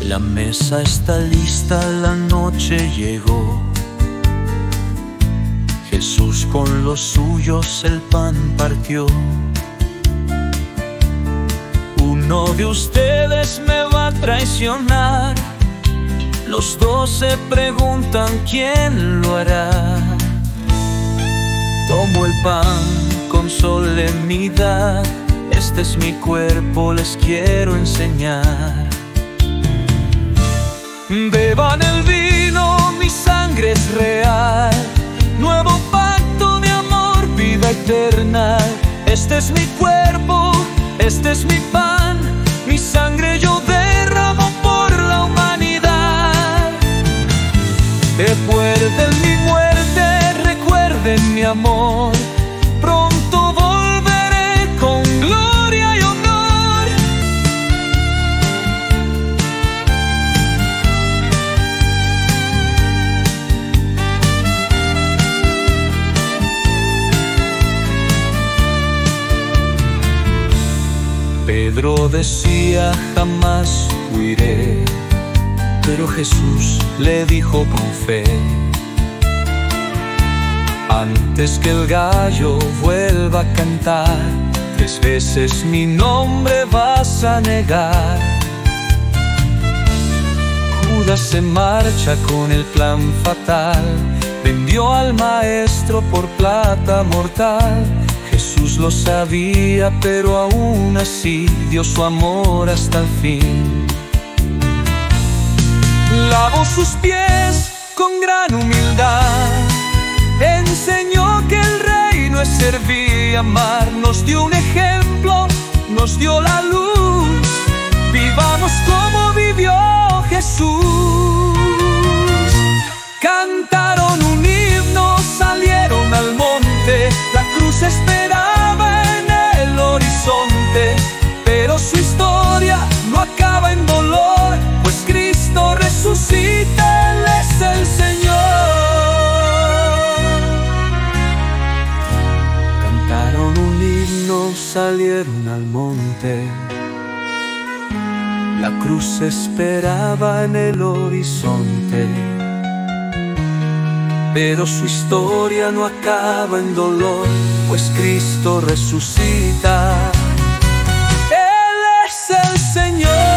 La mesa está lista, la noche llegó. Jesús con los suyos el pan partió. Uno de ustedes me va a traicionar. Los dos se preguntan quién lo hará. Tomo el pan con solemnidad. Este es mi cuerpo, les quiero enseñar. Beban el vino, mi sangre es real. Nuevo pacto de amor, vida eterna. Este es mi cuerpo, este es mi pan. Mi sangre yo derramo por la humanidad. Recuerden mi muerte, recuerden mi amor. Pronto volveré con gloria y honor. Pedro decía jamás huiré, pero Jesús le dijo con fe: antes que el gallo vuelva a cantar, 3 veces mi nombre vas a negar. Judas se marcha con el plan fatal, vendió al maestro por plata mortal. Jesús lo sabía, pero aún así dio su amor hasta el fin. Lavó sus pies con gran humildad, enseñó que el reino es servir y amar. Nos dio un ejemplo, nos dio la luz. Vivamos como vivió Jesús. Cantaron un himno, salieron al monte. La cruz esperaba en el horizonte, pero su historia no acaba en dolor, pues Cristo resucita, Él es el Señor. Cantaron un himno, salieron al monte. La cruz esperaba en el horizonte, pero su historia no acaba en dolor, pues Cristo resucita. Él es el Señor.